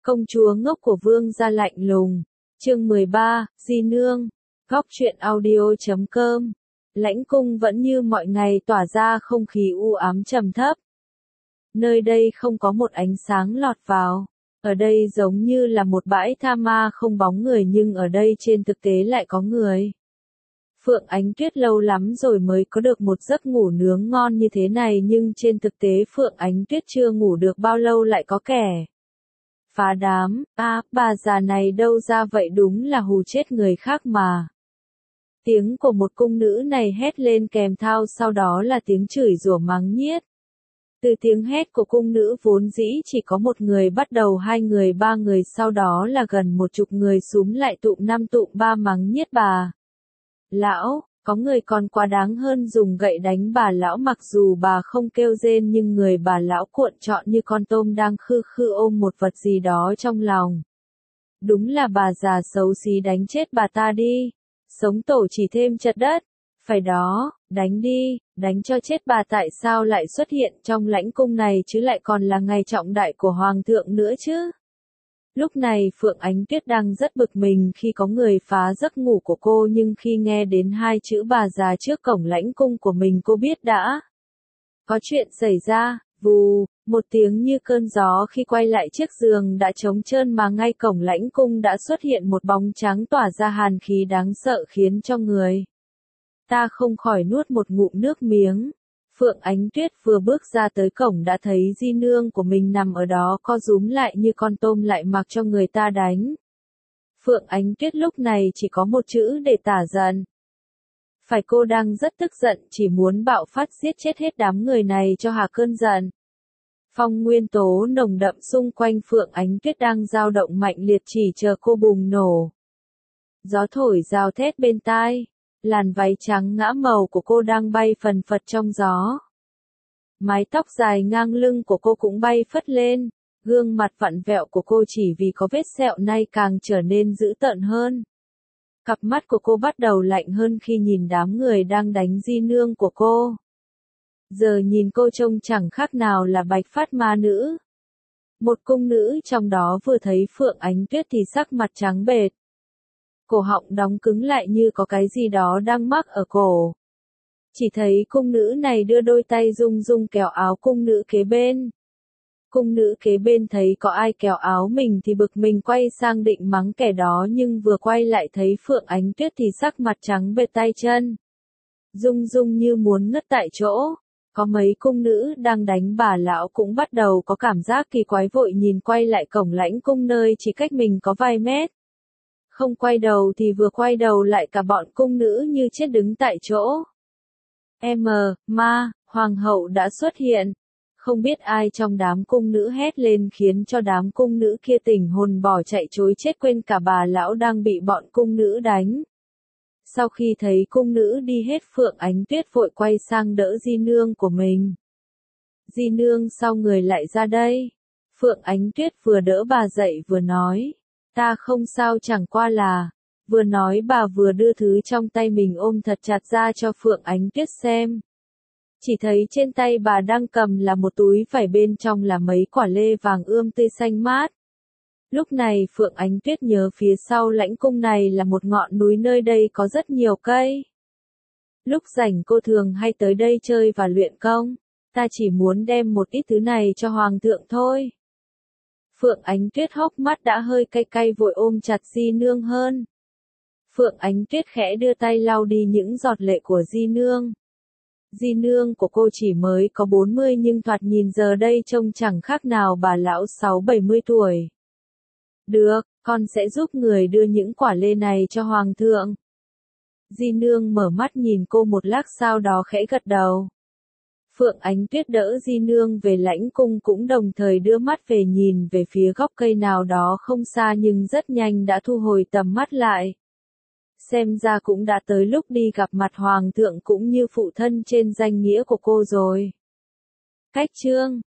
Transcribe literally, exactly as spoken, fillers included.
Công chúa ngốc của vương gia lạnh lùng. Chương mười ba, Di Nương. Góc truyện audio chấm com. Lãnh cung vẫn như mọi ngày tỏa ra không khí u ám trầm thấp. Nơi đây không có một ánh sáng lọt vào. Ở đây giống như là một bãi tha ma không bóng người, nhưng ở đây trên thực tế lại có người. Phượng Ánh Tuyết lâu lắm rồi mới có được một giấc ngủ nướng ngon như thế này, nhưng trên thực tế Phượng Ánh Tuyết chưa ngủ được bao lâu lại có kẻ phá đám. A, à, bà già này đâu ra vậy, đúng là hù chết người khác mà. Tiếng của một cung nữ này hét lên kèm thao sau đó là tiếng chửi rủa mắng nhiếc. Từ tiếng hét của cung nữ vốn dĩ chỉ có một người, bắt đầu hai người, ba người, sau đó là gần một chục người xúm lại tụm năm tụm ba mắng nhiếc bà lão. Có người còn quá đáng hơn, dùng gậy đánh bà lão, mặc dù bà không kêu rên nhưng người bà lão cuộn trọn như con tôm đang khư khư ôm một vật gì đó trong lòng. Đúng là bà già xấu xí, đánh chết bà ta đi. Sống tổ chỉ thêm chật đất. Phải đó, đánh đi, đánh cho chết bà. Tại sao lại xuất hiện trong lãnh cung này chứ, lại còn là ngày trọng đại của hoàng thượng nữa chứ? Lúc này Phượng Ánh Tuyết đang rất bực mình khi có người phá giấc ngủ của cô, nhưng khi nghe đến hai chữ bà già trước cổng lãnh cung của mình, cô biết đã có chuyện xảy ra. Vù, một tiếng như cơn gió, khi quay lại chiếc giường đã trống trơn mà ngay cổng lãnh cung đã xuất hiện một bóng trắng tỏa ra hàn khí đáng sợ, khiến cho người ta không khỏi nuốt một ngụm nước miếng. Phượng Ánh Tuyết vừa bước ra tới cổng đã thấy Di Nương của mình nằm ở đó co rúm lại như con tôm, lại mặc cho người ta đánh. Phượng Ánh Tuyết lúc này chỉ có một chữ để tả giận. Phải, cô đang rất tức giận, chỉ muốn bạo phát giết chết hết đám người này cho hạ cơn giận. Phong nguyên tố nồng đậm xung quanh Phượng Ánh Tuyết đang dao động mạnh liệt, chỉ chờ cô bùng nổ. Gió thổi rào thét bên tai. Làn váy trắng ngã màu của cô đang bay phần phật trong gió. Mái tóc dài ngang lưng của cô cũng bay phất lên. Gương mặt vặn vẹo của cô chỉ vì có vết sẹo nay càng trở nên dữ tợn hơn. Cặp mắt của cô bắt đầu lạnh hơn khi nhìn đám người đang đánh Di Nương của cô. Giờ nhìn cô trông chẳng khác nào là Bạch Phát ma nữ. Một cung nữ trong đó vừa thấy Phượng Ánh Tuyết thì sắc mặt trắng bệch. Cổ họng đóng cứng lại như có cái gì đó đang mắc ở cổ. Chỉ thấy cung nữ này đưa đôi tay rung rung kéo áo cung nữ kế bên. Cung nữ kế bên thấy có ai kéo áo mình thì bực mình quay sang định mắng kẻ đó, nhưng vừa quay lại thấy Phượng Ánh Tuyết thì sắc mặt trắng bệch, tay chân rung rung như muốn ngất tại chỗ. Có mấy cung nữ đang đánh bà lão cũng bắt đầu có cảm giác kỳ quái, vội nhìn quay lại cổng lãnh cung nơi chỉ cách mình có vài mét. Không quay đầu thì vừa quay đầu lại cả bọn cung nữ như chết đứng tại chỗ. M, ma, hoàng hậu đã xuất hiện. Không biết ai trong đám cung nữ hét lên khiến cho đám cung nữ kia tỉnh hồn bỏ chạy trối chết, quên cả bà lão đang bị bọn cung nữ đánh. Sau khi thấy cung nữ đi hết, Phượng Ánh Tuyết vội quay sang đỡ Di Nương của mình. Di Nương, sao người lại ra đây? Phượng Ánh Tuyết vừa đỡ bà dậy vừa nói. Ta không sao, chẳng qua là. Vừa nói bà vừa đưa thứ trong tay mình ôm thật chặt ra cho Phượng Ánh Tuyết xem. Chỉ thấy trên tay bà đang cầm là một túi vải, bên trong là mấy quả lê vàng ươm tươi xanh mát. Lúc này Phượng Ánh Tuyết nhớ phía sau lãnh cung này là một ngọn núi, nơi đây có rất nhiều cây. Lúc rảnh cô thường hay tới đây chơi và luyện công. Ta chỉ muốn đem một ít thứ này cho hoàng thượng thôi. Phượng Ánh Tuyết hốc mắt đã hơi cay cay, vội ôm chặt Di Nương hơn. Phượng Ánh Tuyết khẽ đưa tay lau đi những giọt lệ của Di Nương. Di Nương của cô chỉ mới có bốn mươi nhưng thoạt nhìn giờ đây trông chẳng khác nào bà lão sáu bảy mươi tuổi. Được, con sẽ giúp người đưa những quả lê này cho hoàng thượng. Di Nương mở mắt nhìn cô một lát, sau đó khẽ gật đầu. Phượng Ánh Tuyết đỡ Di Nương về lãnh cung, cũng đồng thời đưa mắt về nhìn về phía góc cây nào đó không xa, nhưng rất nhanh đã thu hồi tầm mắt lại. Xem ra cũng đã tới lúc đi gặp mặt hoàng thượng cũng như phụ thân trên danh nghĩa của cô rồi. Cách chương